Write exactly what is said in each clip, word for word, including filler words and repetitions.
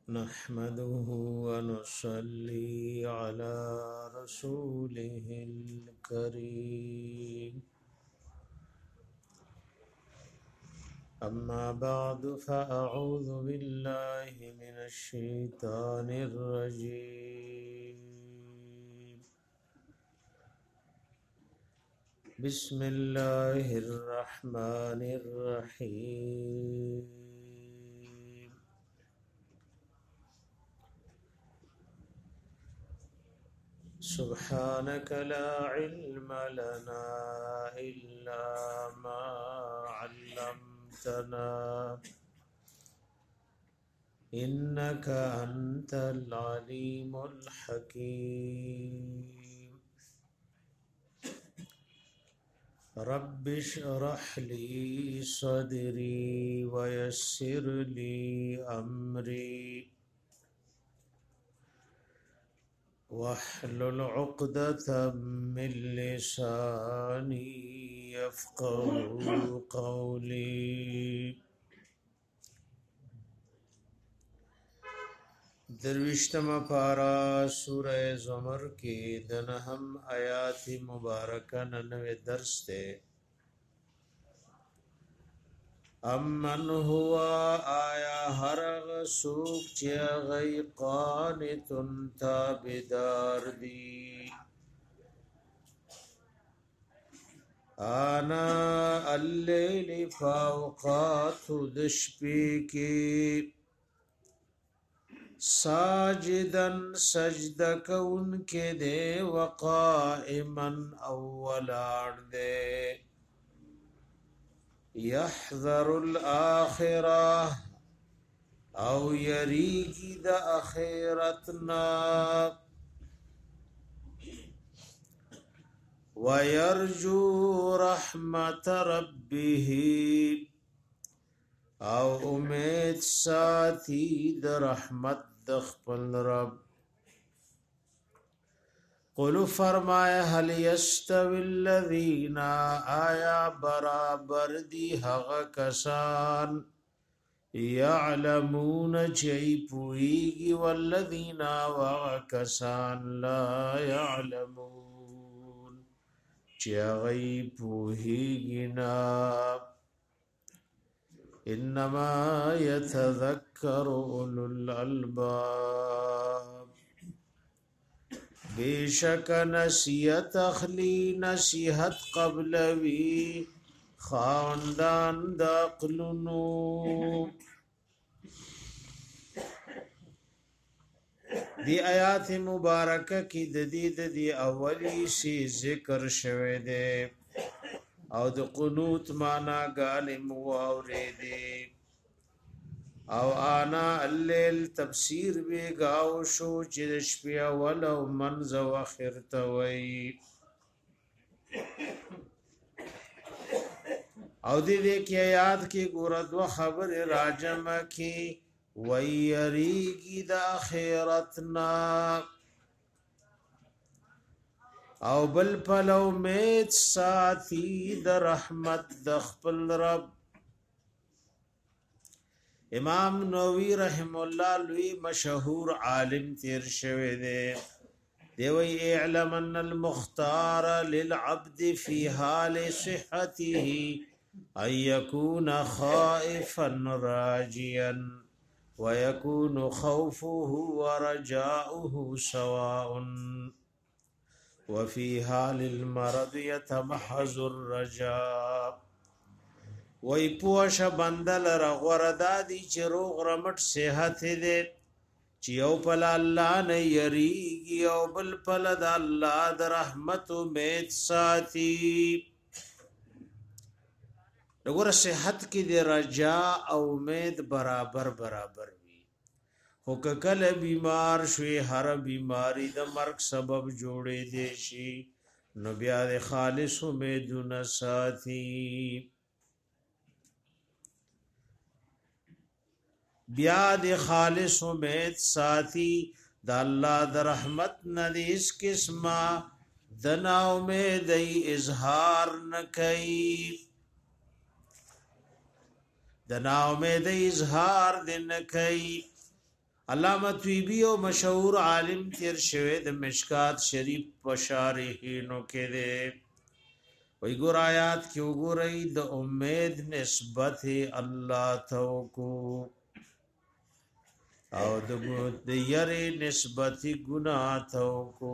نحمده ونصلي على رسوله الكريم أما بعد فأعوذ بالله من الشيطان الرجيم بسم الله الرحمن الرحيم سبحانك لا علم لنا إلا ما علمتنا إنك أنت العليم الحكيم رب اشرح لي صدري ويسر لي أمري واحلل عقدة من لساني يفقهوا قولي درویشتم پارا سورہ زمر کی دنہم آیات مبارکہ ننوے درس تے امن ہوا آیا ہرغ سوک چیا غی قانتن تابدار دی آنا اللیل فاوقات دشپی کی ساجدن سجدہ کون کے دے وقائمن اولار دے يحذر الآخرة أو يريكي دا أخيرتنا ويرجو رحمة ربه أو أميد ساتي دا رحمت دخپل رب قلو فرمایا هل یستوی الذین آیا برابر دی حق کسان یعلمون چی پوئیگی والذین وغ کسان لا یعلمون چی غی پوئیگی نا انما یتذکر اولو الالباب بیشک نصیحت اخلی نصیحت قبلوی خاندان دا عقلونو دی آیات مبارکہ کی ددید دی اولی سی ذکر شوه دے او د قنوت مانا گالم واوری دے او آنا اللیل تفسیر بی گاو شو چی دشپیا ولو منز و خرتوی او دی دی کی آیات کی گورد و خبر راجم کی ویریگی دا خیرتنا او بل پلو میت ساتی دا رحمت دخپل رب امام نووی رحم اللہ لوی مشہور عالم تیر شوه دے دیوی اعلم ان المختار للعبد فی حال صحته ان یکون خائفا راجیا ویکون خوفه ورجاؤه سواء وفی حال المرض یتمحض الرجاء وی پوش بندل رغوردا دی چی روغ رمٹ صحت دے چی یو پلا اللہ نے یریگی یو بل پلا دا اللہ دا رحمت امید ساتی نگور صحت کی دی رجا او امید برابر برابر وی خو ککل بیمار شوی ہر بیماری دا مرگ سبب جوڑے دیشی نو بیا دی خالص امیدو نساتی بیا دی خالص امید ساتھی دا اللہ دا رحمت ندی اس قسمہ دنا امید اظہار نکئی د نا امید اظهار دین کوي علامه طیبی او مشهور عالم تیر شوه د مشکات شریف بشارحینو کې ده وی ګور آیات کې وګورئ د امید نسبت الله تو کو او د یری نسبت ګناه تو کو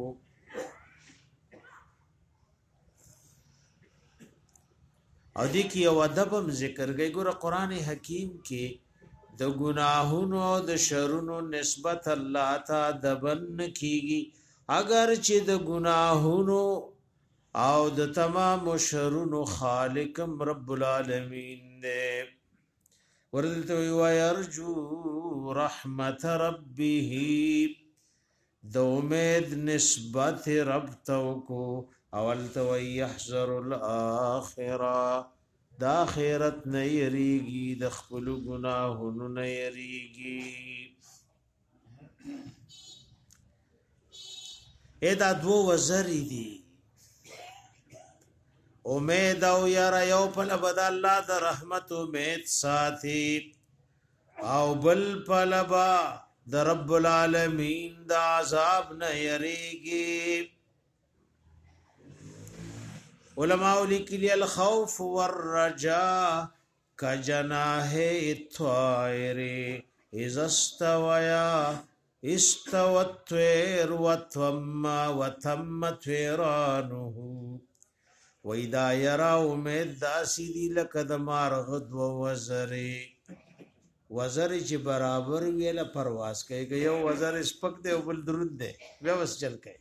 او دې کې یو ادب ذکر کوي ګور قران حکیم کې د ګناهونو د شرونو نسبت الله ته دبن کیږي اگر چې د ګناهونو او د تمام شرونو خالق رب العالمین دې ورته وی يرجو رحمت ربه د امید نسبت رب تو کو اول تو يحذر الاخره د اخرت نه یریږي د خپل ګناهونو نه یریږي ادا دو وزری دي امید او یرا یو پل بد الله د رحمت امید ساتي او بل پلبا د رب العالمین د عذاب نه یریږي علماء لیکلی الخوف والرجاء کجناح الطائر اذا استویا استوت طير وتم وتم طيرانه وإذا يرى امید داسی دی لکه د مارغ دو وزری وزری چې برابر ویله پرواز کوي یو وزر سپک دی او بل درود دی بیا وس چل کوي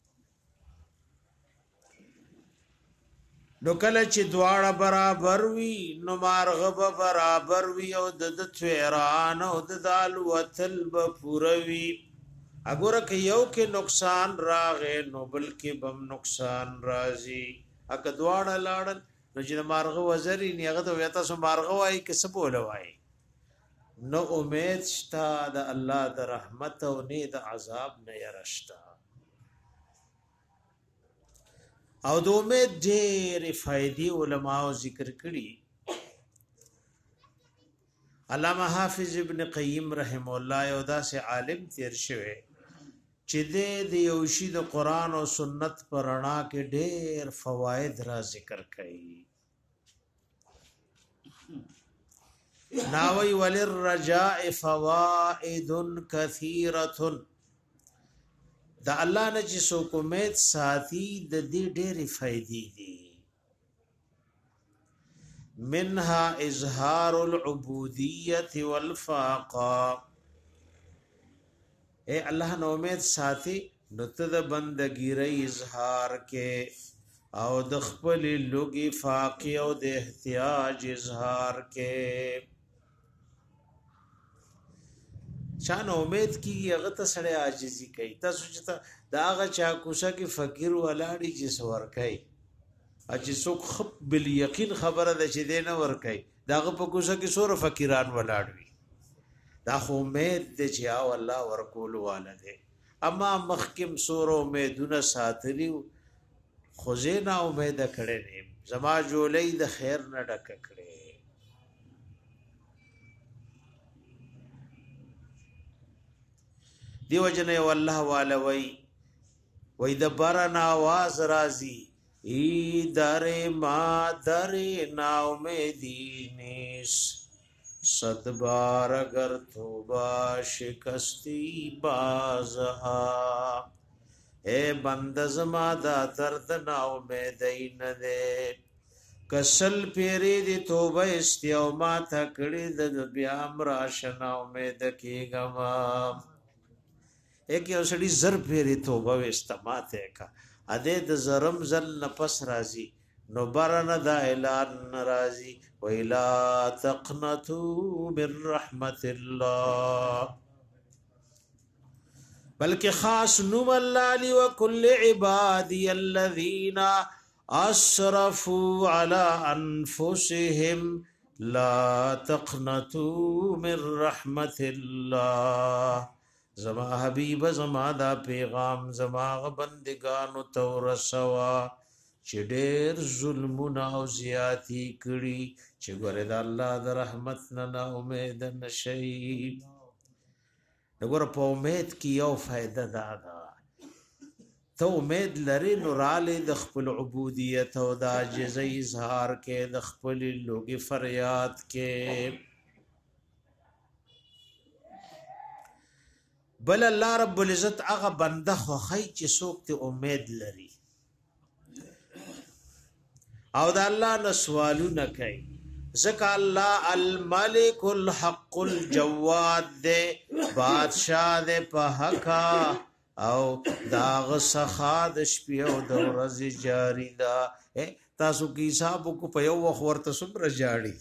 نو کله چې دواړه برابر وي نو مارغ به برابر وي او د طیران او د دال وتل به پوروي اګوره کې یو کې نقصان راغې نو بل کې بم نقصان راځي اګه دواړه لاړل نو چې مارغ وزري نیغه ته وتا سو مارغ وای کې څه بوله وای نو امید شتا د الله د رحمت او نه د عذاب نه يرشتا او د امید ډېر فائدې علماء ذکر کړي علامه حافظ ابن قیم رحم الله یو داسې عالم تیر شوی چې د یوشي د قران او سنت پرانا کې ډېر فواید را ذکر کړي ناوی وللرجاء فوائد كثيره دا الله نه چې څوک امید ساتي د دې ډېرې فائدې دي منها اظهار العبودیه والفاقه اے الله نو امید ساتي نو ته د بندګیری اظهار کې او د خپل لوګي فاقه او د احتیاج اظهار کې شان امید کی هغه ته سړی عاجزي کوي تاسو چې دا هغه چا کوڅه کې فقیر ولاړی چې سور کوي چې څوک خپ بل یقین خبره ده چې دین ور کوي داغه په کوڅه کې سور فقیران ولاړوي دا خو امید دې چې او الله ورکول والده اما مخکم سور امیدونه ساتلی خو زینا امید کړي نه زما جوړې د خیر نه ډک کړي دیو جنې والله والوي وې د بارنا आवाज راځي ای در ما در نا امیدی نیس صد بار اگر توبہ شکستی بازها اے بند زما دا درد نا امیدی نده کسل پیری دی توبہ استیو ما تکڑی د بیام راشنا امید کی گما ایک یو سړي زر پیری توبه واستماته کا اده د زرم زل نفس راضی نو برن د اعلان ناراضی و الا تقنطوا من رحمت الله بلکہ خاص نوم الله علی وکل عبادی الذین اسرفوا على انفسهم لا تقنطوا من رحمت الله زما حبیب زما دا پیغام زما بندگانو تور سوا چې ډېر ظلمونه او زیاتی کړي چې ګوره د الله د رحمت نه نا امید نشي وګوره په امید کې یو فائدہ دا ده ته امید لري نو رالی د خپل عبودیت او د عاجزۍ اظهار کې د خپل لوګي فریاد کې بل الله رب العزت هغه بنده خو خی چې څوک ته امید لري او د الله نه سوالونه کوي ځکه الله الملک الحق الجواد دے بادشاہ دے په حق او داغ سخا د شپې او د ورځې جاری دا تاسو کې حساب کو په یو وخت ورته صبر جاړي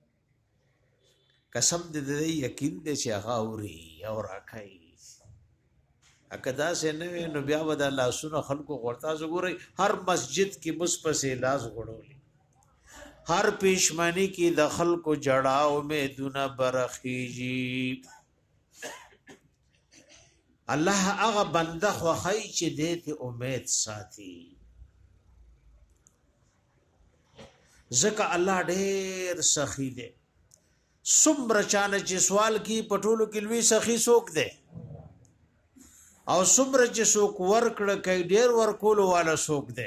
قسم دې دې یقین دې چې هغه اوري او راکای اکدا سے نو بیا ود الله سن خلکو ورتا زګوري هر مسجد کې مصپسه لاس غړولي هر پېشمانی کې د خلکو جړاو مې دونه برخیږي الله هغه بنده خو خی چې دې ته امید ساتي ځکه الله ډېر سخی دی څومره چانه چې سوال کی پټولو کې لوی سخی څوک دی او څومره چې څوک ورکړه کوي ډېر ورکولو والا څوک دی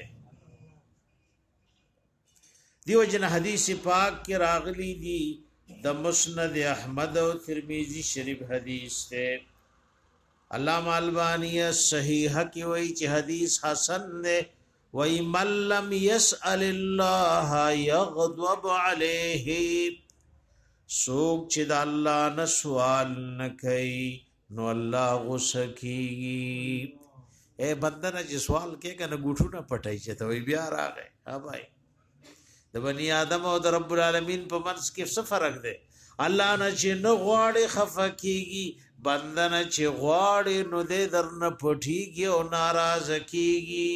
دیو جن حدیث پاک کې راغلی دی د مسند احمد او ترمذی شریف حدیث ته علامہ البانی صحیح کی وای چې حدیث حسن نے وای من لم يسأل الله يغضب عليه سوک چې د الله نه سوال نه کوي نو الله غصه کیږي اے بندنه چې سوال کې کنه ګوټو نه پټای چې ته وی بیا راغې ها بھائی د بنی آدم او د رب العالمین په منځ کې څه فرق دی الله نه چې نه غواړي خفه کیږي بندنه چې غواړي نو دې درنه پټیږي او ناراض کیږي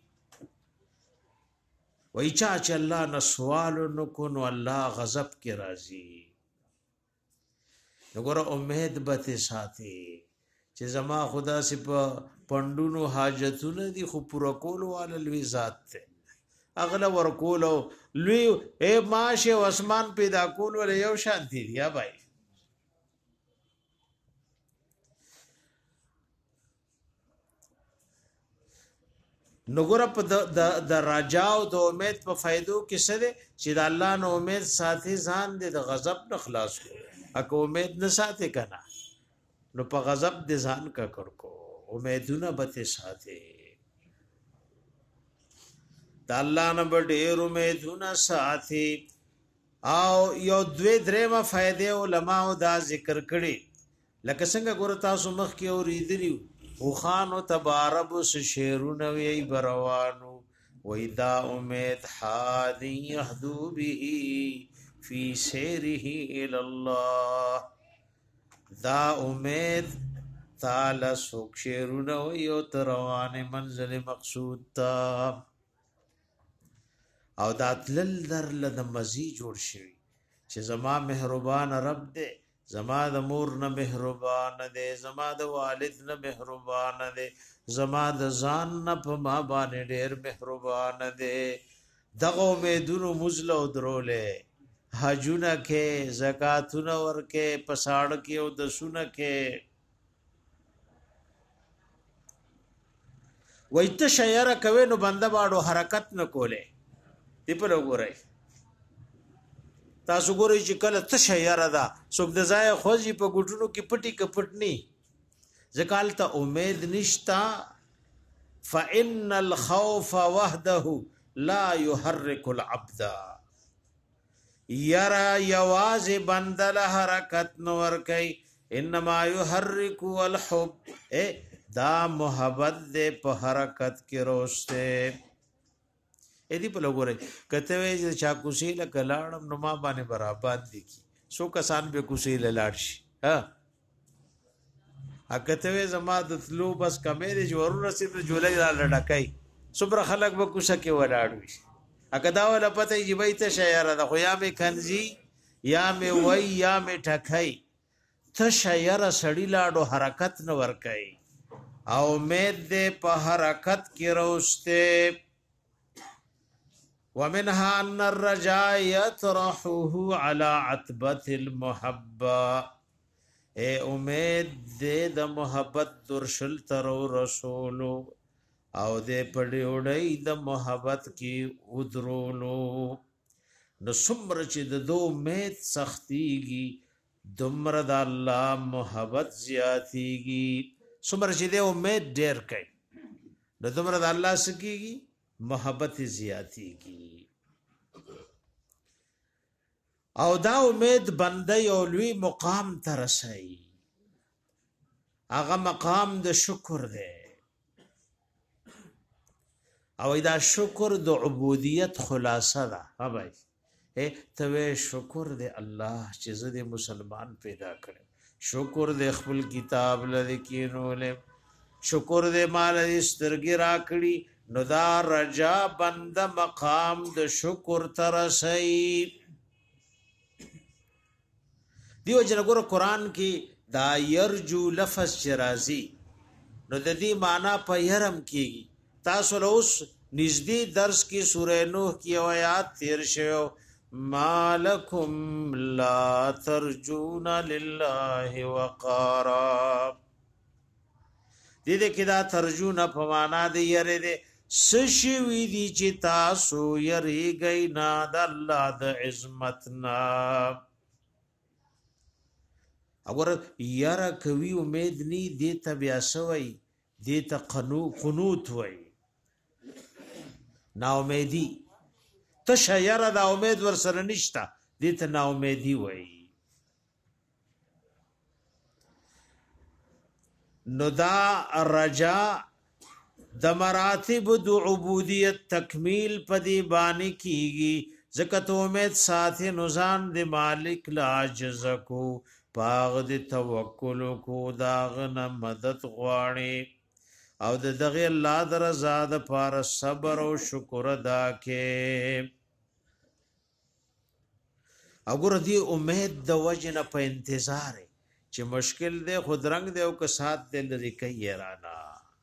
وای چا چې الله نه سوال نو کو نو الله غضب کې راځي وګوره امید به ساتي چې زما خدا سي په پندونو حاجتونه دي خو پوره کولو والا لوی ذات ته اغله ورکولو لوی اے ماشه او اسمان پیدا کول ول یو شانتی دی یا بھائی نګور په د رجا او د امید په فائدو کې څه دي چې د الله نو امید ساتي ځان دې د غضب نه خلاص کو اکه امید نه ساتي کنه نو په غضب دې ځان کا کړ کو امیدونه به ساتي د الله نه ډېر امیدونه ساتي او یو دوی درېمه فائدې علماء دا ذکر کړي لکه څنګه ګور تاسو مخ کې اوریدلی او خانو تبارب س شیرونه وی بروانو وېدا امید حادی يهدو به فی سیره الی الله دا امید تعالی سوک شیرونه وی او تروانه منزل مقصود تا او داتلل در لد مزی جوړ شي چې زما مهربان رب دې زما د مور نه مهربان دې زما د والد نه مهربان دې زما د ځان نه په ما باندې ډېر مهربان دې دغه امیدونو مزله درولې حجونه کې زکاتونه ورکه پساړ کې او د سونه کې وایته شعر کوي نو بنده باړو حرکت نه کوله دی په لګورای تاسو ګورئ چې کله څه شعر ده څوک د ځای خوځي په ګټونو کې پټي کپټنی ځکال ته امید نشتا فإن الخوف وحده لا يحرك العبد یرا یواز بندل حرکت نور کوي انما يحرك الحب اے دا محبت دې په حرکت کې روسته اې دی په لګورې کته وې چې چا کوسیل کلاړم نو ما باندې برابر دي کی سو کسان به کوسیل لاړ شي ها اکته وې زما د تلو بس کمې دې جوړ رسید جولای را لډکای صبر خلق به کوسه کې ولاړ وي اکدا ولا پته یې بیت شعر د خو یا مې کنزي یا مې وای یا مې ټکای ته شعر سړی لاړو حرکت نه ور کوي او امید دې په حرکت کې روسته ومنها ان الرجاء يطرحه على عتبه المحبه اے امید دې د محبت درشل تر رسولو او دې پړیوړی د محبت کې ودرولو نو څومره چې د دو امید سختيږي دمر د الله محبت زیاتیږي څومره چې د امید ډیر کوي نو دمر د الله سکیږي محبت زیاتیږي او دا امید بنده یو لوی مقام ته رسي هغه مقام د شکر دی او دا شکر د عبودیت خلاصه ده ها بھائی اے ته شکر دے الله چې زه د مسلمان پیدا کړم شکر دے خپل کتاب لری کینول شکر دے مال سترګي راکړي نو دا رجا بند مقام د شکر ترسي دیو جنګور قران کې دا يرجو لفظ شرازي نو د دې معنی په يرم کېږي تاسو له اوس نږدې درس کې سورې نوح کې آیات تیر شوه مالکم لا ترجون لله وقارا دې دې کې دا ترجون په معنا دی یره دې سشي وی دي چې تاسو یریږئ نه د الله د عظمتنا اور یاره کوي امید ني دې ته بیا سوي دې ته قنو قنوت وای نا امیدی تشه یاره دا امید ور سره نشتا دې ته نا امیدی وای نو دا رجا د مراتب د عبودیت تکمیل پدی باندې کیږي ځکه ته امید ساتي نوزان د مالک لا عجز کو پاغ د توکل کو داغه مدد غواړي او د دغه الله درزا د پار صبر او شکر ادا کې وګوره دی امید د وجنه په انتظار چې مشکل دی خود رنگ دی او که سات دی لري کوي رانا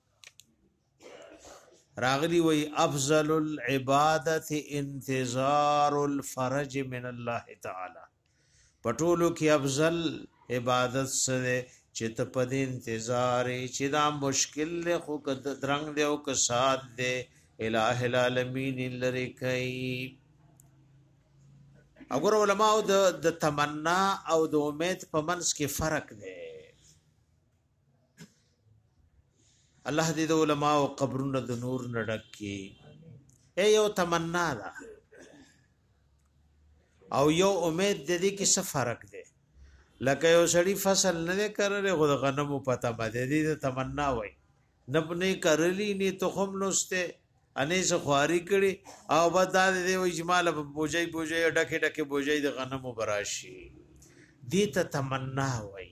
راغلی وی افضل العبادت انتظار الفرج من الله تعالی پټولو کې افضل عبادت سره چې ته په دې انتظار چې دا مشکل له خو درنګ دی او که سات دی الٰه العالمین لری کوي اگر علماء د د تمنا او د امید په منځ کې فرق دی الله دې د علماء او قبرونو د نور نډک کی اے یو تمنا ده او یو امید د دې کې څه فرق دی لکه یو سړی فصل نه کړل خو د غنمو پته باندې دې تمنا وای نه نه کړلی نه تخم نوسته انې څه خواري کړي او بدا دې وای جمال بوجي بوجي ډکه ډکه بوجي د غنمو براشي دې ته تمنا وای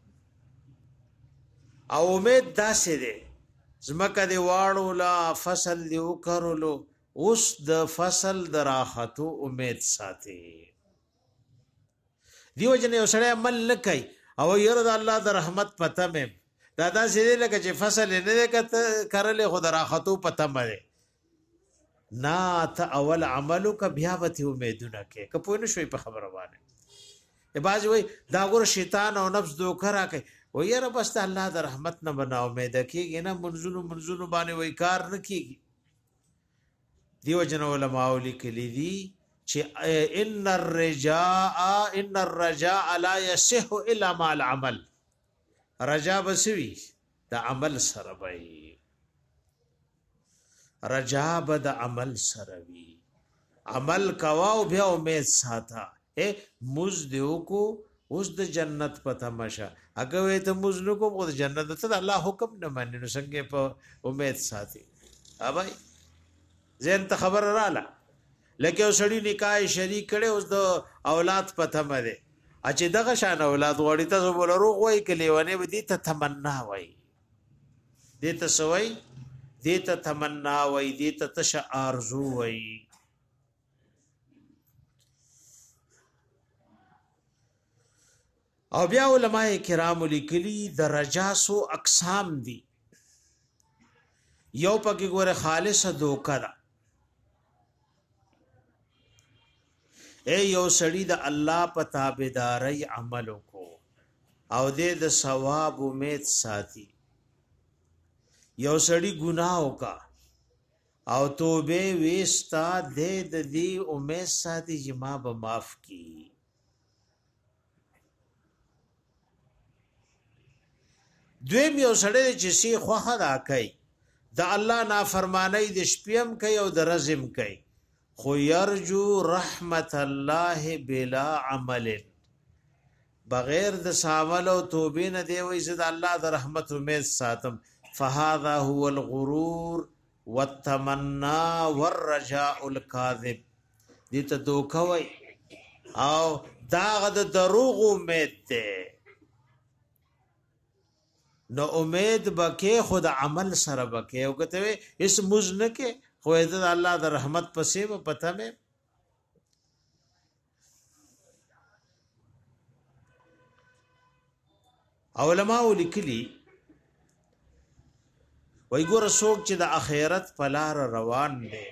او امید داسې ده زمکه دی واړو لا فصل دی وکړلو اوس د فصل دراحتو امید ساتي دیو جن یو سړی عمل نکای او یره د الله د رحمت پته مې دادا سې لکه چې فصل نه کته کرلې خو دراحتو پته مې نا ته اول عملو ک بیا وته امیدونه کې کپو نه شوي په خبره باندې باز وای دا ګور شیطان او نفس دوکه راکې و یره بس ته الله د رحمت نه بنا امید کېږي نه منزونو منزونو باندې وای کار نه کېږي دیو جن علماء لیکلي دي چې ان الرجاء ان الرجاء لا يصح الا مع العمل رجا بسوي د عمل سره وي رجا بد عمل سره وي عمل کوا او بیا امید ساته اے مز دیو کو اوس د جنت پته مشه اګه وې ته مز نو کو د جنت ته الله حکم نه مانی نو څنګه په امید ساتي اوبای زين ته خبر رااله لکه سړی نکاح شریک کړي اوس د اولاد پته مده اچې دغه شان اولاد وړي ته بول روغ وای کلی ونه بدی ته تمنا وای دې ته سوي دې ته تمنا وای دې ته تش ارزو وای او بیا علماء کرام لیکلي درجه سو اقسام دي یو پکې ګوره خالص دوکا ده اے یو سړی د الله په تابعداري عمل کو او دې د ثواب امید ساتي یو سړی ګناه وکا او توبه وستا دې د دې امید ساتي چې ما به معاف کی دویم یو سړی چې سی خوخه دا کوي د الله نافرمانی د شپیم کوي او د رزم کوي خو يرجو رحمت الله بلا عمل بغیر د ساول او توبې نه دی وای زه د الله د رحمت امید ساتم فهذا هو الغرور والتمنى والرجاء الكاذب دې ته دوکوي او دا د دروغ امید ده نو امید بکې خود عمل سره بکې او کته اس مزنکه خو دې الله د رحمت پسې و پته مې علماء لیکلي وای ګور څوک چې د اخرت په لار روان دی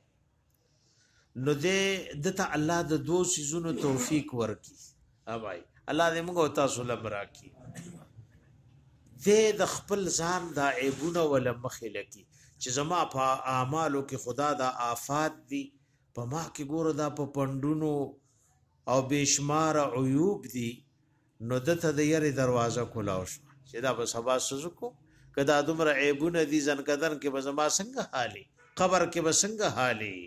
نو دې دته الله د دوه سيزونو توفیق ورکي اوبای الله دې موږ تاسو لبراکي دې د خپل ځان دا عیبونه ول مخې لکی چې زما په اعمالو کې خدا دا آفات دي په ما کې ګور دا په پندونو او بشمار عیوب دي نو دته د یری دروازه کولاو شو چې دا په سبا سوزکو کدا دومره عیبونه دي ځن کدن کې به زما څنګه حالي قبر کې به څنګه حالي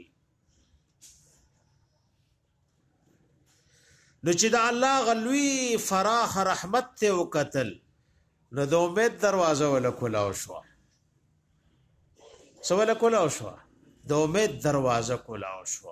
نو چې دا الله غلوی فراخ رحمت ته وکتل نو د امید دروازه ولا کولاو شو سو ولا کولاو شو د امید دروازه کولاو شو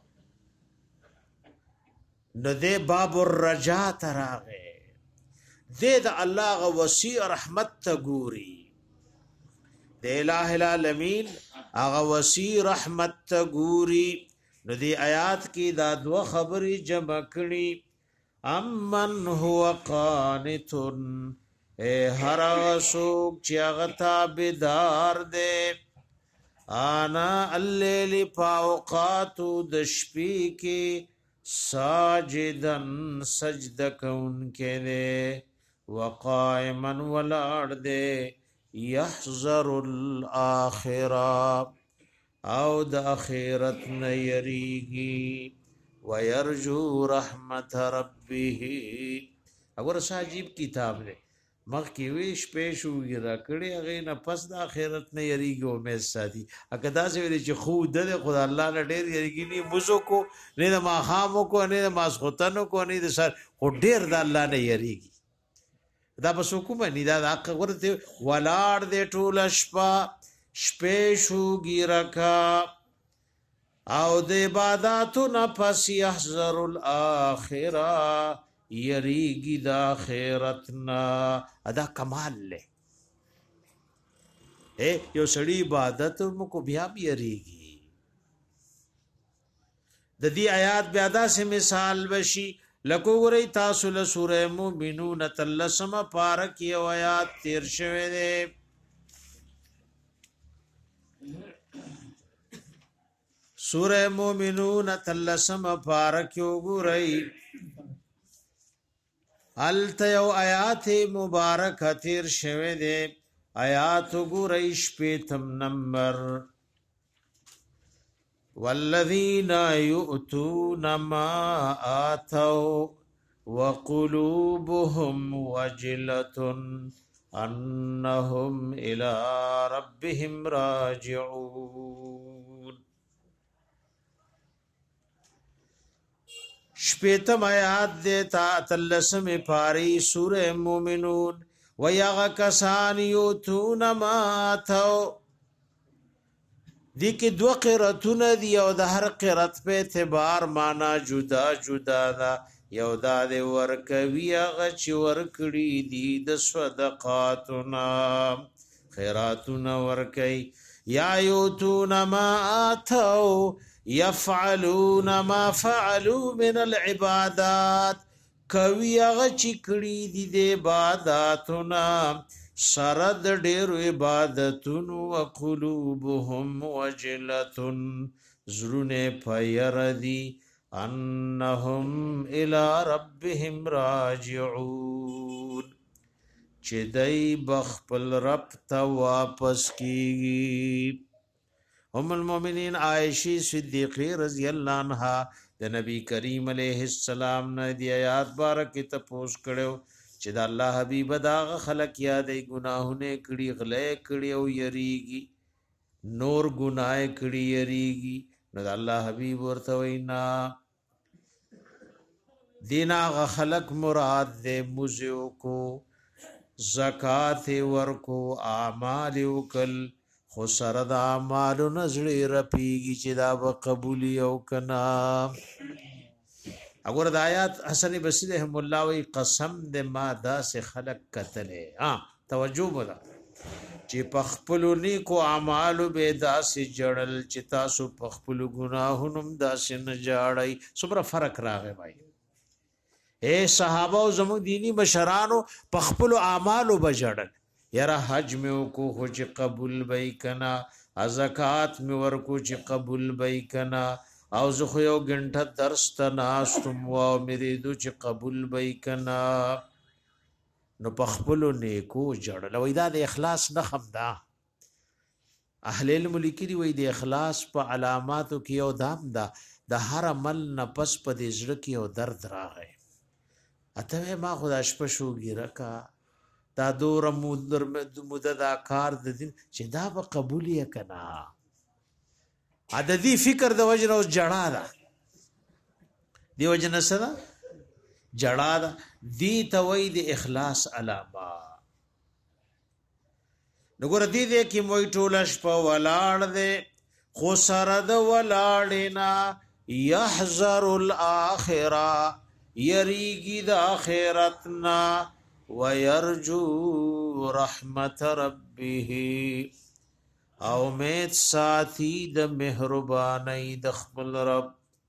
نو دې باب الرجا تراغه دې د الله غ وسیع رحمت ته ګوري د الٰه العالمین هغه وسیع رحمت ته ګوري نو دې آیات کې دا دوه خبرې جمع کړي امن هو قانت اے هر سوق چې هغه تابعدار دې انا الليل فاوقات د شپې کې ساجدن سجد کون کے دے وقائمن ولار دے یحذر الاخرہ او د اخرت نیریگی ویرجو رحمت ربه اگر عجیب کتاب دے مخ کی ویش پیشوږي را کړي هغه نه پس د اخرت نه یریږي او مې ساتي اګه دا چې چې خو د خدای الله نه ډېر یریږي نه مزو کو نه د ماخامو کو نه د ماسختنو کو نه د سر خو ډېر د الله نه یریږي دا بس کومه نه دا حق ورته ولاړ دې ټول شپه شپې شوږي رکا او د عبادتو نه پس يحذر الاخره یریگی دا خیرتنا ادا کمال لے اے یو سڑی عبادت مکو بیا بھی یریگی دا دی آیات بیادا سے مثال بشی لکو گرئی تاسول سورہ مومنون تلسم پارک یو آیات تیر شوے دے سورہ مومنون تلسم پارک یو گرئی الته یو آیات مبارک تیر شوه دے آیات ګورئ شپیتم نمبر والذین یؤتون ما آتوا وقلوبهم وجلة انهم الى ربهم راجعون شپیتم آیات دیتا تلسم پاری سورہ مومنون ویغ کسان یوتون ماتو دی که دو قرتون دی یو دا هر قرت پہ اعتبار مانا جدا جدا دا یو دا دی ورکوی اغا چی ورکڑی دی دا صدقاتنا خیراتنا ورکی یا یوتون ما آتو یفعلون ما فعلوا من العبادات کوي هغه چې کړي دي د عبادتونه سرد ډېر عبادتونو او قلوبهم وجلتن زړونه پیر دي انهم الى ربهم راجعون چې دای بخپل رب ته واپس کیږي. ام المؤمنین عائشہ صدیقہ رضی اللہ عنہا د نبی کریم علیہ السلام نه دی آیات بارکه ته پوښ کړو چې د الله حبیب داغه خلق یادې گناهونه کړي غلې کړي او یریږي نور گناه کړي یریږي نو د الله حبیب ورته وینا دینا غ خلق مراد دې مزو کو زکات ورکو اعمال وکل خو سره د اعمالو نظری رپیږي چې دا به قبولی او کنا. اگر د آیات حسن بصری رحم الله وی قسم د ما دا سے خلق قتله ها توجه ولا چې پخپلو نیکو اعمالو به دا سے جړل چې تاسو پخپلو گناهونو دا سے نه جاړی. څومره فرق راغی بھائی اے صحابه او زموږ دینی مشرانو پخپلو اعمالو بجړل یرا حج میں کو خو چې قبول بای کنا زکات میں ورکو چې قبول بای کنا او زه خو یو غنټه درس ته ناستم و مې دو چې قبول بای کنا نو پخپلو نیکو جړل وای دا د اخلاص نه خمدا. اهل علم لیکي وای د اخلاص په علاماتو کې یو دام دا د هر عمل نه پس په دې زړه کې یو درد راغی اته ما خدا شپه شو ګیرکا دا دور مدد کار د دین چې دا به قبول یې کنا عددي فکر د وجنه او جړا ده دی وجنه سره جړا ده دی توید اخلاص علامه نګور دی دې کې موي ټولش په ولاړ دې خو سره د ولاړینا يحذر الاخره یریږي د اخرتنا ويرجو رحمت ربه او امید ساتي د مهرباني د خپل رب.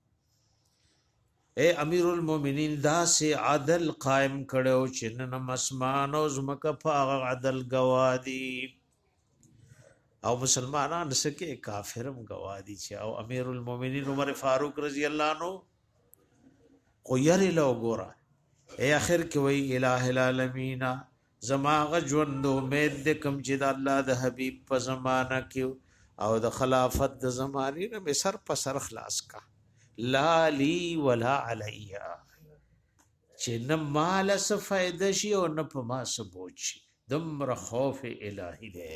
اے امیر المؤمنین دا سے عدل قائم کړو چې نن مسمان او زمکه په عدل گوادی او مسلمانان سکه کافرم گوادی چې او امیر المؤمنین عمر فاروق رضی الله عنه خو یری لو ګورا اے اخر کې وی الہ العالمین زما ژوند امید د کم چې د الله د حبیب په زمانہ کې او د خلافت د زمانې نه به سر په سر خلاص کا لا لی ولا علیا چې نه مال څه فائدہ شي او نه په ما څه بوج شي دمر خوف الہی ده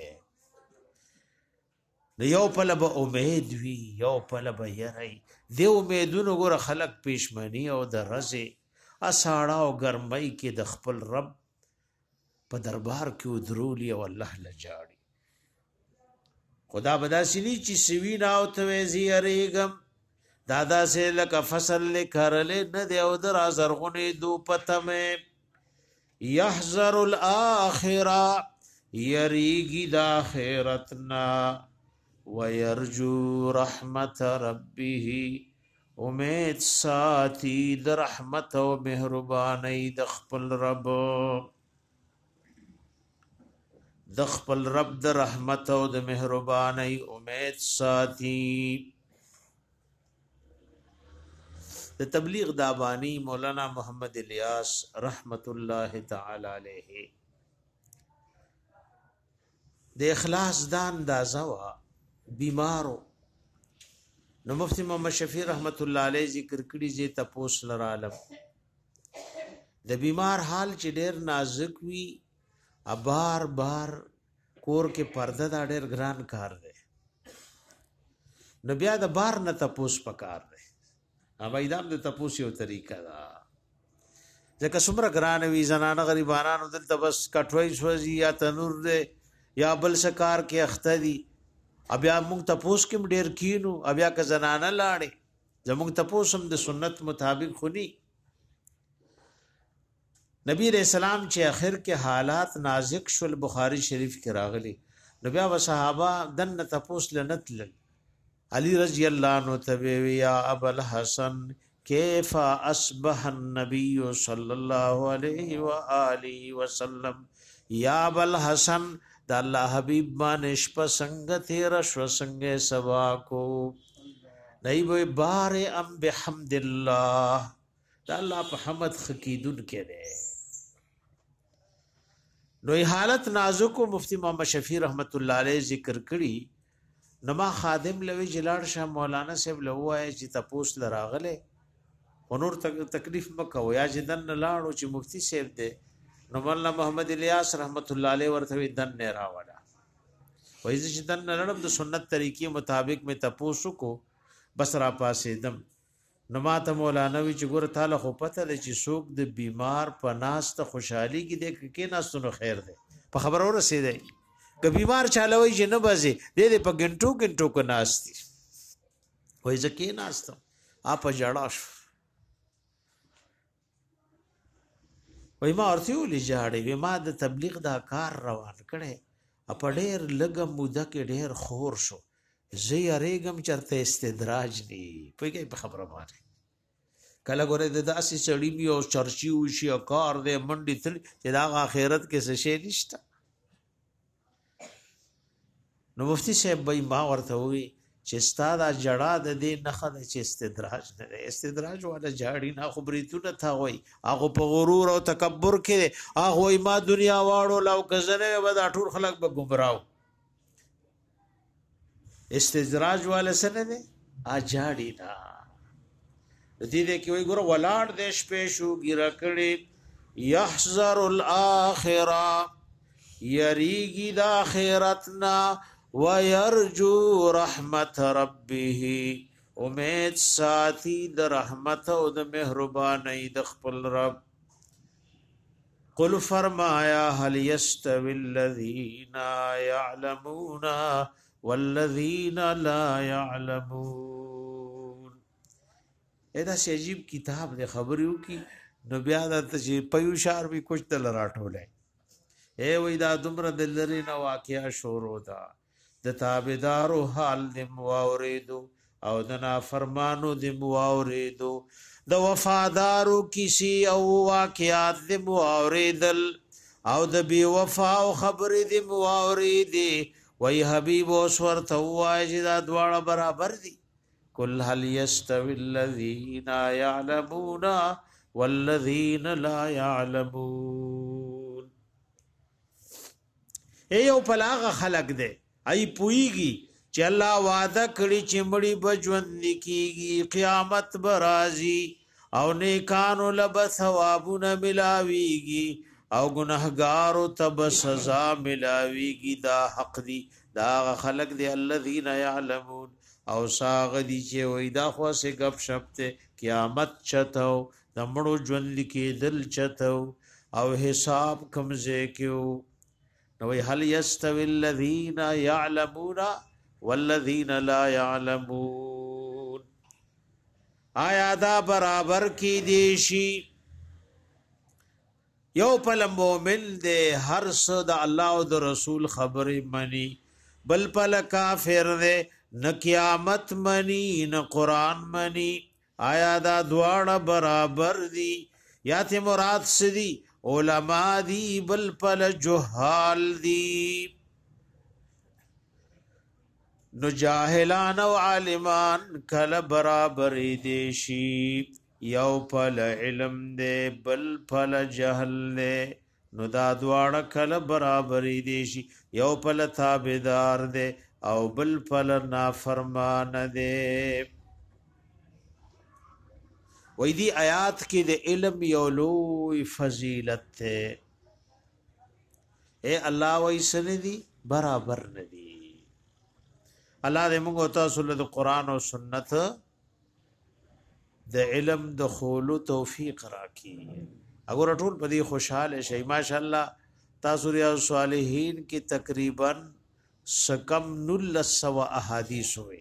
یو په لبه امید وی یو په لبه یری دی امیدونو ګره خلق پېشمنی او د رزه اساړه او ګرمۍ کې د خپل رب په دربار کې ودرولی او الله لجاړي خدا بداسلی چې سوینا او توزی ریګم دادا سے لک فصل لکرل نه دی او در زرغونی دو پتمه یحذر الاخره یریږي د اخرتنا ويرجو رحمت ربه امید ساتي د رحمت او مهرباني د خپل رب د خپل رب د رحمت او د مهرباني امید ساتي. د تبلیغ دابانی مولانا محمد الیاس رحمت الله تعالی علیه د اخلاص دان اندازه وا بیمارو نو مفتی محمد شفیع رحمت الله علیه ذکر کړي زی تپوس لرالم د بیمار حال چې ډیر نازک وی ابار بار کور کې پرده دا ډیر ګران کار دی نو بیا د بار نه تپوس پکار دی ابا ایدام د تپوس یو طریقه دا ځکه څومره ګران وی زنانه غریبانو دلته بس کټوي سوځي یا تنور دی یا بل سکار کې اخته دي بیا موږ تپوس کې ډیر کینو بیا که زنانه لاړې زموږ تپوس هم د سنت مطابق خونی نبی علیہ السلام چې اخر کې حالات نازک شول بخاری شریف کې راغلي نو بیا و صحابه دن تپوس لنتل علی رضی الله عنه تبوی یا ابو الحسن کیف اصبح النبی صلی الله علیه و آله وسلم یا ابو الحسن د الله حبیب باندې شپه څنګه تیر شو څنګه سبا کو دای به بار ام بحمد الله دا الله په حمد خکیدون کې ده. نو حالت نازک مفتی محمد شفیع رحمت الله علیه ذکر کړي. نما خادم لوي جلاړ شاه مولانا صاحب لوای چې تپوس لراغله ونور تکلیف مکو یا چې دن لاړو چې مفتی صاحب ده نو مولانا محمد الیاس رحمت الله علیه ورته دن نه راوړه. وایي چې دن لړم د سنت طریقې مطابق می تپوس کو بس را پاسې دم. نو ماته مولانا وی چې ګور تعالی خو پته ده چې څوک د بیمار په ناس ته خوشحالي کې د کې ناستونو خیر ده په خبر اور رسیدای که بیمار چالوي چې نه بځي د دې په ګنټو ګنټو کو ناشتي وای ځکه ناشته اپ جړاش وای ما ارتي ولې جاړي وای ما د تبلیغ دا کار روان کړي اپ ډېر لګم موده کې ډېر خور شو زه یریګم چرته استدراج دی پوهیږي په خبره باندې کله ګوره د داسې سړی می او چرچی وشي او کار دې منډي تل چې دا آخرت کې څه شي نشته. نو مفتی صاحب به ما ورته وی چې استاد جړه د دې نخه چې استدراج نه استدراج ولا جاړي نه خبرېتونه تا وای هغه په غرور او تکبر کې هغه ما دنیا واړو لاو کزنه به دا ټول خلک به گمراو. استدراج والا سنه ده اجاړي دا دې دې کې وای ګور ولاړ دیش پېشو ګیرا کړي يحذر الاخره یریږي د اخرتنا ويرجو رحمت ربه امید ساتي د رحمت او د مهرباني د خپل رب. قل فرمایا هل يستوي الذين يعلمون والذین لا يعلمون. ادا سی عجیب کتاب دے خبریو کی نو بیا د چې پيو شار به کوچ تل راټولای اے وې دا دمر دلری نو واقعیا شروع دا د تابعدارو حال دې مواوریدو او د نافرمانو دې مواوریدو د وفادارو کسی او واقعات دې مواوریدل او د بی وفا او خبرې دې مواوریدي وی حبیب اوسور توای چې دا دواړه برابر دي. کل هل یستوی الذین یعلمون والذین لا یعلمون. ایو پلاغه خلق دے ای پویږي چې الله وعده کړی چې مړی بجوند کیږي قیامت برازي او نیکانو لب ثوابونه ملاويږي او گناهګارو تب سزا ملاويږي. دا حق دي دا خلق دي الذين يعلمون او ساغ دي چې وای دا خو سه غب شپته قیامت چتو دمړو ژوند کې دل چتو او حساب کمزه کیو. نو هل يستوي الذين يعلمون والذين لا يعلمون. آیا دا برابر کی دیشی یو پل مومن دے ہر څه د الله او د رسول خبرې منی بل پل کافر دے نہ قیامت منی نہ قرآن منی. آیا دا دواړه برابر دی یا ته مراد سدی علماء دی بل پل جهال دی. نو جاهلان او عالمان کله برابر دیشی یو پل علم دے بل پل جہل دے نو دا دواړه کله برابر دیشی یو پل تابعدار دے او بل پل نافرمان دے. وی دی آیات کی دے علم یو لوی فضیلت تے اے اللہ وی سن دی برابر ندی. اللہ دے منگو تاسو له قرآن و سنت د علم د خولو توفیق راکی. اگر ټول پدی خوشحال شي ماشاءالله تاسو ریاض صالحین کی تقریبا سکم نل سو احادیث ہوئے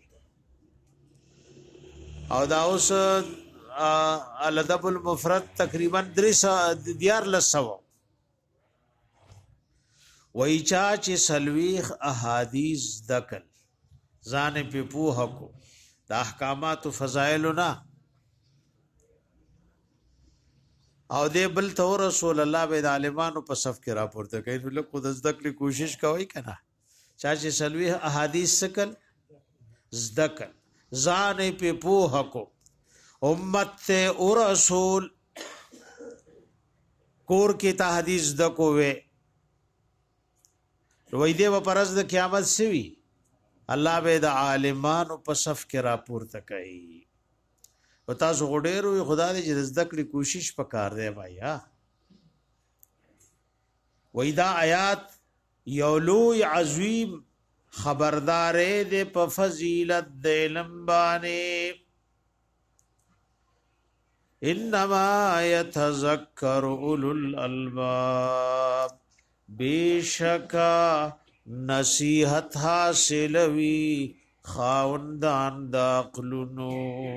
او دا اوس الادب المفرد تقریبا درس دیار لسو وای چا چې سلویخ احادیث دکل ځان په پوهه کو د احکامات او فضایلنا او دې بل تو رسول الله به عالمانو په صف کې راپورته کوي نو له خود ذکر کوشش کوي کنه چا چې سلوی احادیث سکل زدکل ځان په پوهه کو امت ته او رسول کور کې ته حدیث د کوې وې دې و پرز د قیامت سوي الله به د عالمانو په صف کې راپورته کوي او تاسو غډېرو خدا دې چې زده کړې کوشش وکړ دی بھایا وې دا آیات یولوی عظیم خبردار دې په فضیلت د علم باندې انما يتذكر اولو الالباب بیشکا نصیحت حاصل وی خاوندان دا عقلونو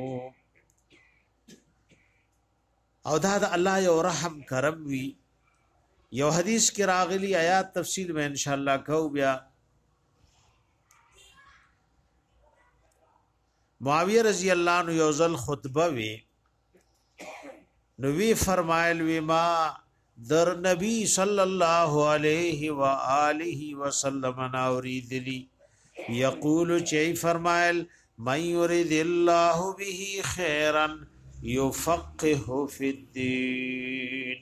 او دا دا الله یو رحم کرم وی یو حدیث کی راغلی آیات تفصیل میں انشاءاللہ کہو بیا معاویہ رضی اللہ عنہ یوزل خطبہ وی نبی فرمائل وی ما در نبی صلی اللہ علیہ وآلہ وسلم ناورید لی یقول چی فرمائل من یرید اللہ به خیرا یفقه فی الدین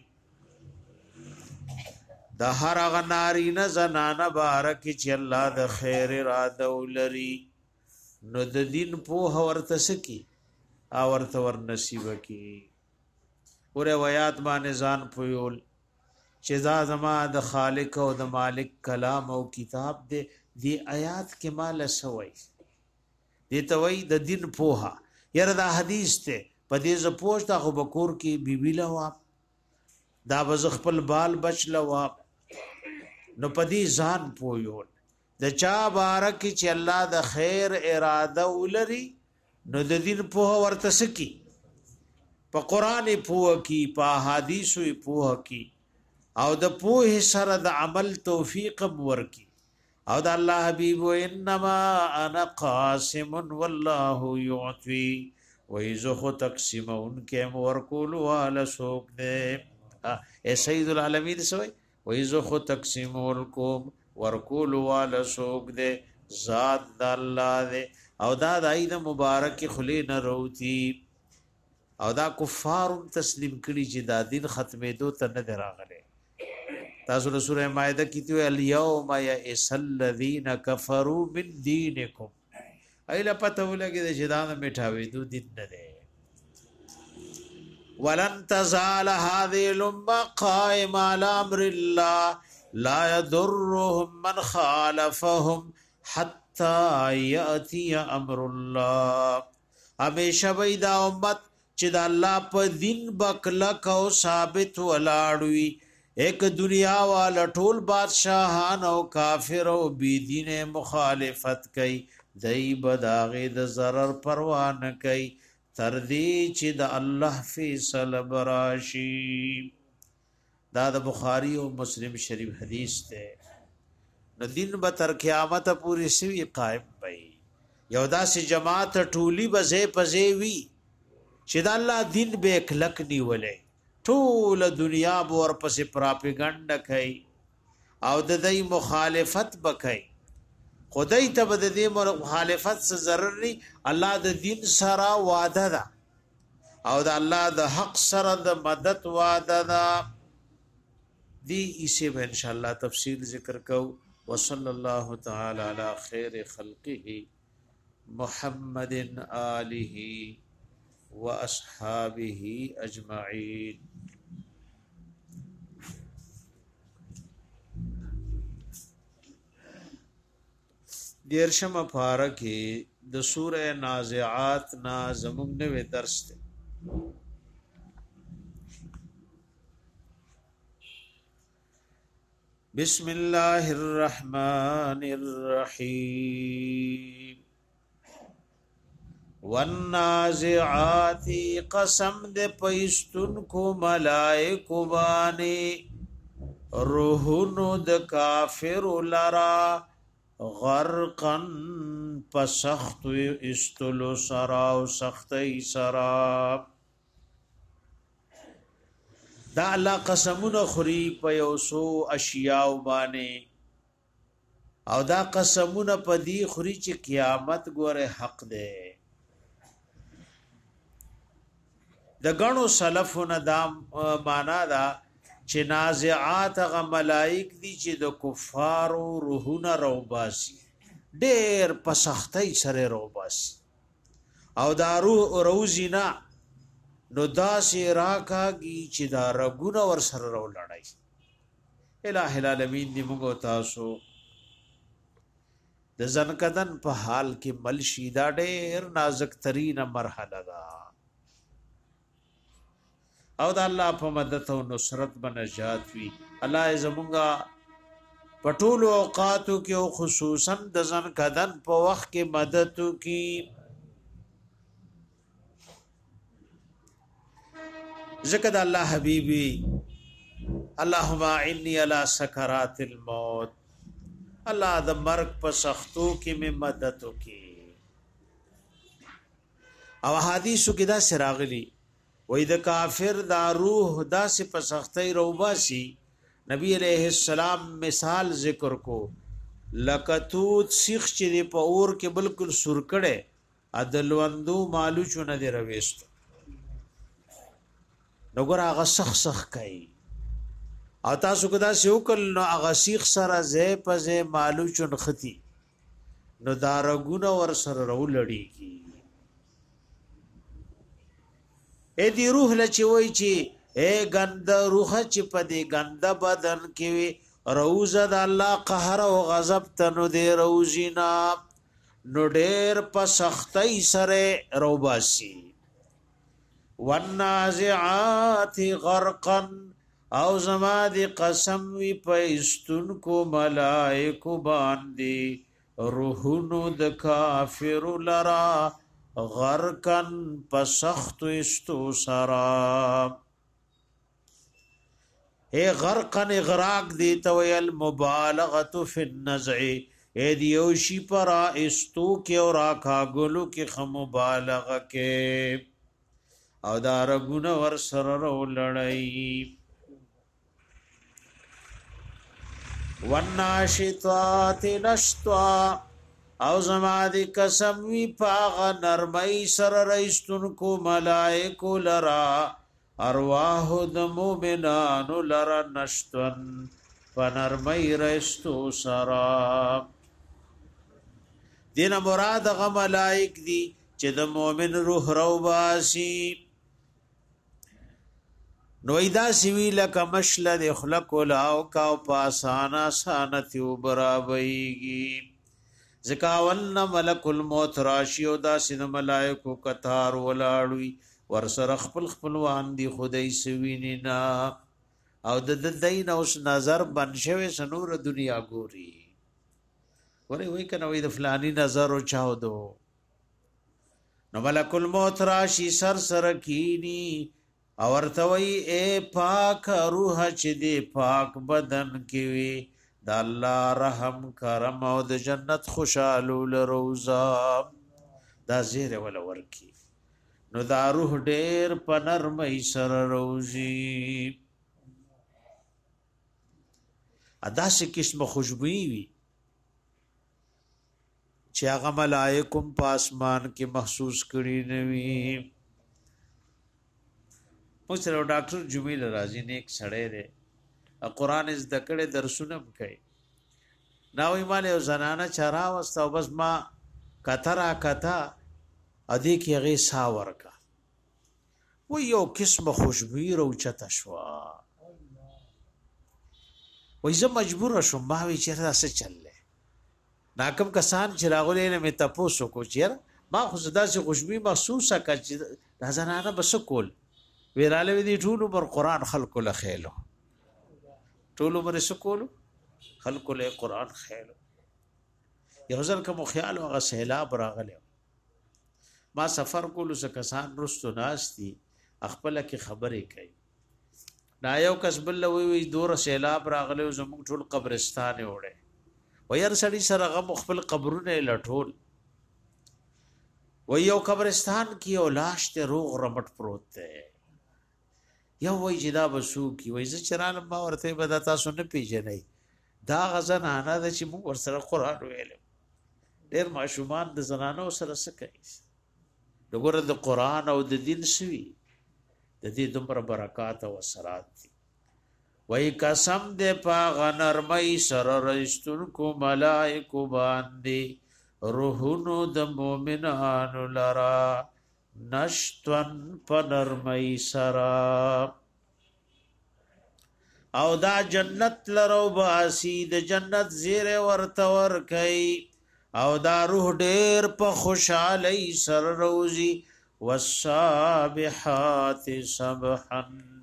دا هر غنارین زنان بارک چی اللہ دا خیر اراده ولري نو د دین په ورته سکی او ورته ور نصیب کی اور روایت باندې ځان پویول چې دا زما د خالق او د مالک کلام او کتاب دې دی آیات کې مال سوي دې ته وای د دین پوها یره دا حدیث ته په دې ز پوښتا خو بکور کې بیبی له وا دا بز خپل بال بچ له وا نو په دې ځان پویول د چا بارک چې الله د خیر اراده ولري نو د دین په ورته سکی په قران په کی په حدیثو په کی او د په سره د عمل توفیق ورکی او د الله حبیب انما انا قاسم والله يعطي ويزخ تقسمون کم ورکول ولا سوق دے اے سید العالمین سوئی ويزخ تقسمونکم ورکول والا سوک دے ذات دا اللہ دے او دا دائی دا مبارک خلی نروتی او دا کفارم تسلیم کری چی دا دین ختمے دو تا ندر آگلے تاسو سورہ مائدہ کی تیوے الیوم یئس الذین کفروا من دینکم ایلا پتہ ہو لگے دے جدان مٹھاوی دو دن ندے ولن تزال هذه الامه قائمه على امر الله لا يضرهم من خالفهم حتى ياتي امر الله همیشه وای دا امت چې د الله په دین بکلک او ثابت ولاړوي ایک دنیا والا ټول بادشاہان او کافر او بی دین مخالفت کوي دای بداغه د zarar پروا نه کوي تر دې چې د الله فیصله براشي دا د بخاری او مسلم شریف حدیث ته نو دین به تر قیامت پوری سوی قائم وي یو داسې جماعت ټولی بزې پزې وی چې د الله دین به کلک نیولې ټول دنیا به ورپسې پراپګاندا کوي او د دې مخالفت وکړي خدای ته بد دې مخالفت څخه ضرر نه الله د دین سره وعده ده او د الله د حق سره د مدد وعده ده دی اسے میں انشاءاللہ تفصیل ذکر کو وصلی اللہ تعالی علی خیر خلقه محمد آلہ و اصحابہ اجمعین دیرشم پارکی د سورہ نازعات نا زمون نوے درس تے بسم اللہ الرحمن الرحیم والنازعات قسم دے پیستن کو ملائکو بانے روحنو د کافر لرا غرقن پسخت استلو سرا و سختی سرا دا اللہ قسمون خری پیوسو اشیاء بانے او دا قسمون پا دی خری چی قیامت گوره حق دے د غنو سلفونه دا معنا دا چې نازعات غ ملائک دي چې د کفارو روحونه روباسي ډېر په سختۍ سره روباسي او دا روح روزینا نو داسې راکاږي چې دا رګونه ور سره رو لړای الٰه العالمین دې موږ تاسو د ځنکدن په حال کې ملشي دا ډېر نازک ترين مرحله ده او د الله په مدد او نصرت بنجات وی الله زمونږه پټول اوقاتو کې او خصوصا د ځن کدن په وخت کې مدد کی ذکر الله حبیبی اللهم اعني على سکرات الموت الله د مرګ په سختو کې می مدد کی او حدیثو کې دا سراغلی وې د کافر دا روح دا سه په سختۍ روباسي نبی عليه السلام مثال ذکر کو لکتوت سیخ چې په اور کې بالکل سر کړي عدلوندو مالو چونه دی رويست نوګر هغه سخ سخ کوي او تاسو کدا سیو کل نو هغه سیخ سره زې په زې مالو چون ختی نو دارګونه ور سره رو لړیږي اے دی روح لچ وای چی اے غند روح چ پدی غند بدن کی روز د الله قهر او غضب تنو دی روزینا نو ډیر په سختۍ سره روباسي والنازعات غرقا او زما دی قسم وی پېستون کو ملائکه باندې روحونو د کافر لرا غرقن پسخت استو سرا اے غرقن اغراق دیتا ویل مبالغت فی النزع اے دیوشی پر استو کے اور آکھا گلو کی خمبالغ کے او دارگون ور سر رو لڑائی والناشطات نشطا او زما دی قسم وی پاغ نرمئی سر رئیستن کو ملائکو لرا ارواح د مومنان لرا نشتن فنرمئی رئیستو سرا دین مراد غ ملائک دی چې د مومن روح رو باسی نو ایدا سوی لک مشل د خلق لاو کا پاسانا سانتی برابرېږي زکاولنا ملک الموت راشی او دا سن ملائکو کتار ولاړوي ور سره خپل خپلوان دی خدای سوینینا او د دین اوس نظر بنشوي سنور دنیا ګوري ورې وای کنه وای د فلانی نظر او چاو دو نو ملک الموت راشی سر سر کینی اور توي اے پاک روح چې دی پاک بدن کې وي دا الله رحم کرم او د جنت خوشالو لروزا دا زیره ولا ورکی نو دا روح ډیر پنرمای سر روزی ادا سه قسم خوشبوئی وی چې هغه ملائکم پاسمان کې محسوس کړي نوي مو سره ډاکټر جمیل رازی نے ایک سړی دی قرآن از دکړه درسونه کوي نو ایمانه او زنانه چرا واست او بس ما کترا کتا ادي کې غي ساور کا و یو قسم خوشبوئی رو چتا شوا و زه مجبور شوم ما وی چیرې څه چلله ناکم کسان چې راغلي نه مې تاسو کو چیرې ما خو زدا سي خوشبوئی محسوسه کړ چې زنانه بس کول ویراله دي ټول پر قرآن خلق له خېلو ټول عمر سکولو خلق له قرآن خیلو یو ځل کوم خیال او سیلاب راغله ما سفر کولو څه کسان رستو ناشتي خپل کې خبرې کوي دا یو کس بل وی وی دور سیلاب راغله زموږ ټول قبرستان وړه وير سړی سره غم خپل قبرونه لټول و یو قبرستان کې او لاش ته روغ رمټ پروت دی یو وای چې دا بسو کی وای چې چرانه ما ورته به تاسو نه پیژنې دا غزن انا د چې موږ ورسره قران ویل ډېر ماشومان د زنانو سره سکه وګوره د قران او د دین سوي د دې دومره برکات او اثرات دي وای قسم دې پاغ نرمۍ سره رښتونکو ملائکو باندې روحونو د مؤمنانو لرا نشتن په نرمۍ سره او دا جنت لرو باسی د جنت زیره ورته ورکي او دا روح ډېر په خوشالۍ سره روزي والسابحات سبحا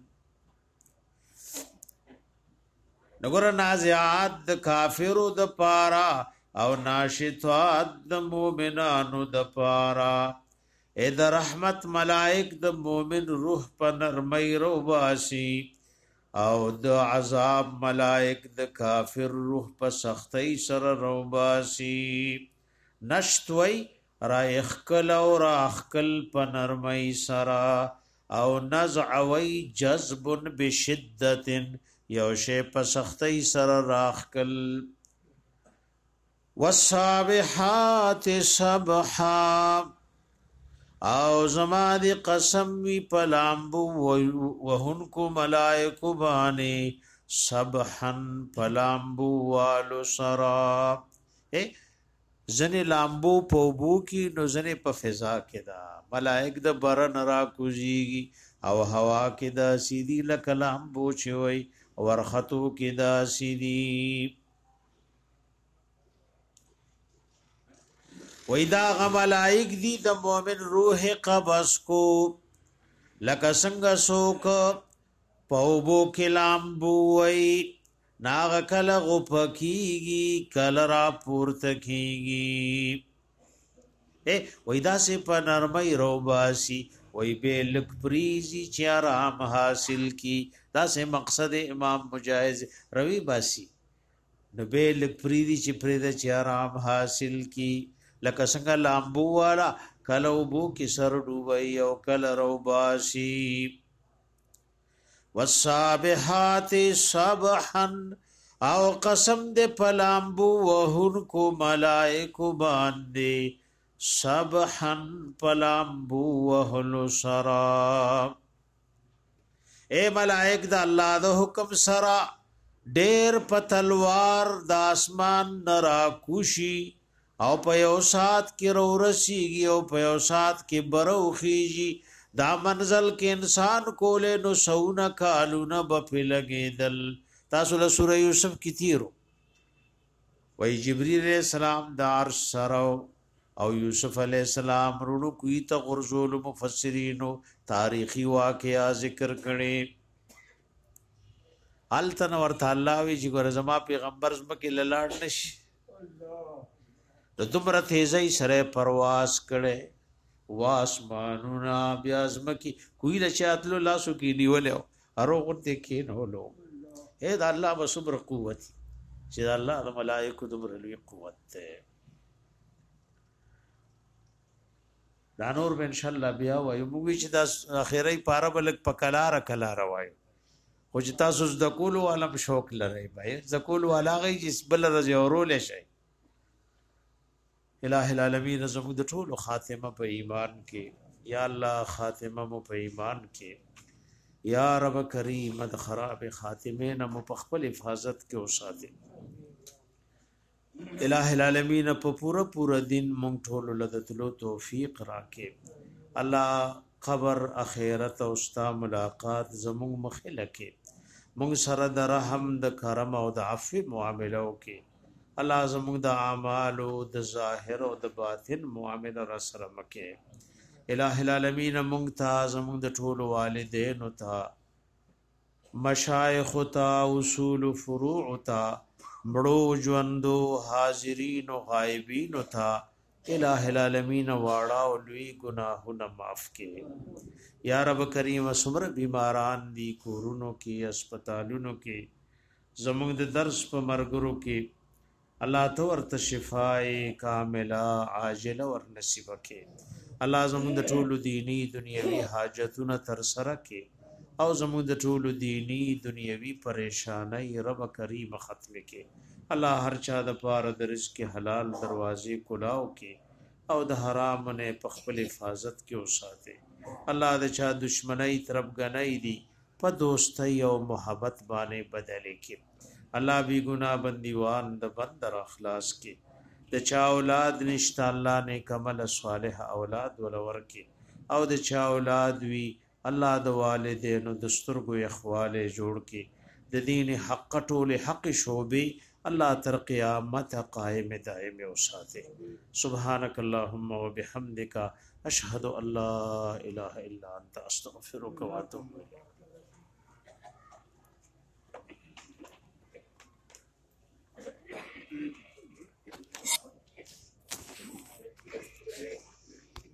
نګور نازعات د کافرو د پارا او ناشطات د مؤمنانو د پارا اے د رحمت ملائک د مؤمن روح په نرمۍ رو باسی او د عذاب ملائک د کافر روح په سختۍ سره رو باسی نشتوي را اخکل او را اخکل په نرمۍ سره او نزعوي جذب بشدت یو شی په سختۍ سره راخکل والسابحات سبحا او زما دی قسم وی پلامبو وهنکو ملائکو بانی سبحن پلامبو والو سرا زنی لامبو پوبو کی نو زنی په فضا کې دا ملائک د برن را کوزیږي او هوا کې دا سیدی لکلام بوچوي ورختو کې دا سیدی وېدا غ ملائک دی د مؤمن روح قبض کو لکه څنګه سوک پوبو کلام بوئی ناغ کل غپکیگی کل را پورت کیگی اے وېدا سے په نرمۍ رو باسی وې به لک پریزی چې آرام حاصل کی دا سے مقصد امام مجاهد روی باسی نو به لک پریزی چې پرید چې آرام حاصل کی لکه څنګه لامبو والا کلو بو کی سر ډوبای او کل رو باسی والسابحات سبحا او قسم دې پلامبو وهن کو ملائکو باندې سبحا پلامبو وهلو سرا اے ملائک دا الله د حکم سرا ډېر پتلوار د اسمان نرا کوشي او په یو سات کې رورسیږي او په یو سات کې بروخیږي دا منزل کې انسان کوله نو سونه کالونه بپ لګیدل تاسو له سوره یوسف کې تیرو وای جبرئیل علیہ السلام دار سره او یوسف علیہ السلام رونو کوي ته غرزول مفسرینو تاریخی واقعا ذکر کړي التن ورته الله وی چې ګور زما پیغمبر زمکه لاړ نشي د دومره تیزی سره پرواز کړي واسمانونا بیازمکی کوئی لچاتلو لاسو کی نیولو ارو غرته کې نولو اے دا الله بصبر قوت چې دا الله د ملائکه دومره لوی قوت ده دا نور به ان شاء الله بیا وایو موږ چې دا اخیری پاره بلک پکلار کلا روایو خو چې تاسو د کولو علم شوق لرئ بای زکول والا غي چې بل رضی اورول شي الہ العالمین زموږ د ټولو خاتمه په ایمان کې یا الله خاتمه مو په ایمان کې یا رب کریم د خراب خاتمه نه مو په خپل حفاظت کې اوساته الہ العالمین په پورا پورا دین مونږ ټول لدتلو توفیق راکې الله قبر اخرت او ستا ملاقات زموږ مخله کې مونږ سره د رحم د کرم او د عفو معاملو کې الله زموږ د اعمال او د ظاهر او د باطن معامله را سره مکه الہ العالمین مونږ ته زموږ د ټول والدین او ته مشایخ او ته اصول فروع او ته مړو ژوندو حاضرین او غایبین او ته الہ العالمین واړه او لوی گناهونه معاف کړي یا رب کریم سمر بیماران دی کورونو کې هسپتالونو کې زموږ د درس په مرګرو کې الله تو ورته شفای کامله عاجله ور نصیب کړي الله زموږ د ټولو دینی دنیوي حاجتونه تر سره کړي او زموږ د ټولو دینی دنیوي پریشانای رب کریم ختم کړي الله هر چا د پاره د رزق حلال دروازې کلاو کې او د حرام نه په خپل حفاظت کې اوساته الله د چا دشمنی طرف غنۍ دي په دوستۍ او محبت باندې بدل کې الله بی ګنا بندیوان د بندر اخلاص کې د چا اولاد نشته الله نیک عمل صالح اولاد ولور کې او د چا اولاد وی الله د والدینو د سترګو اخواله جوړ کې د دین حق ټول حق شوبې الله تر قیامت قائم دائم او ساته سبحانك اللهم وبحمدك اشهد ان لا اله الا انت استغفرك واتوب اليك